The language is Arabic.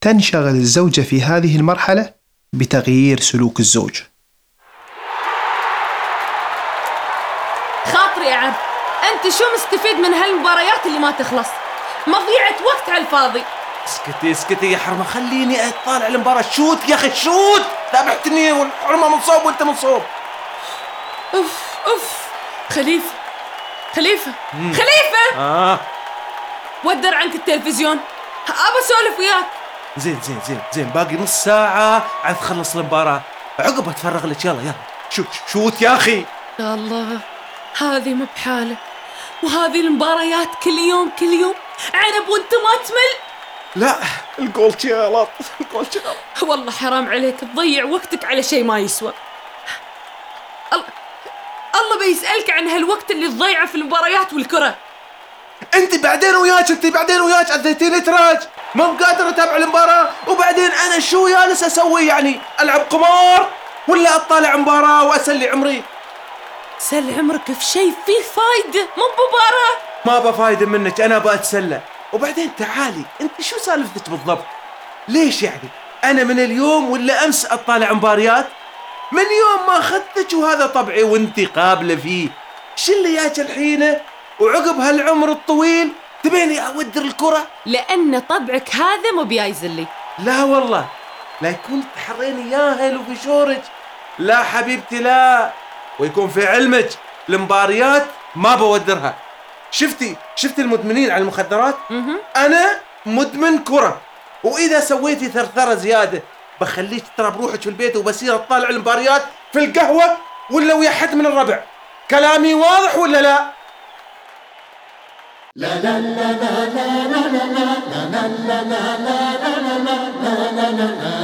تنشغل الزوجة في هذه المرحلة بتغيير سلوك الزوج. خاطري يا عم، أنت شو مستفيد من هالمباريات اللي ما تخلص؟ مضيعة وقت على الفاضي. اسكتي يا حرمة، خليني أطالع المباراة. شوت يا أخي شوت، ذبحتني والحرمة منصوب وأنت منصوب. أوف خليفة ودر عنك التلفزيون، أبى أسولف وياك. زين باقي نص ساعة عاد تخلص المباراة، عقب أتفرغ لك. يلا شوت يا أخي. يا الله، هذه مو بحالة، وهذه المباريات كل يوم عنب وانت ما تمل. لا الجول غلط. والله حرام عليك تضيع وقتك على شيء ما يسوى. الله بيسألك عن هالوقت اللي تضيعه في المباريات والكرة. انت بعدين وياك اذيتيني تراج، ما بقادر اتابع المباراة. وبعدين انا شو جالس اسوي يعني؟ العب قمار ولا اطالع مباراة واسلي عمري؟ سل عمرك في شيء فيه فايدة، مو بمباراة. ما بفايدة منك، انا بأتسلى. وبعدين تعالي، انت شو سالفتك بالضبط؟ ليش يعني انا من اليوم ولا امس اطالع مباريات؟ من يوم ما اخذتك وهذا طبعي وانت قابلة فيه. شو اللي ياك الحين وعقب هالعمر الطويل تبيني اودر الكرة؟ لان طبعك هذا مو بيايز لي. لا والله، لا يكون تحريني ياهل وفي شورج. لا حبيبتي لا، ويكون في علمك المباريات ما بودرها. شفتي المدمنين على المخدرات؟ انا مدمن كرة، واذا سويتي ثرثرة زيادة بخليك ترى بروحك في البيت وبصير اطالع المباريات في القهوة ولا ويا حد من الربع. كلامي واضح ولا لا؟ لا لا لا لا لا لا لا لا لا لا لا لا لا لا لا لا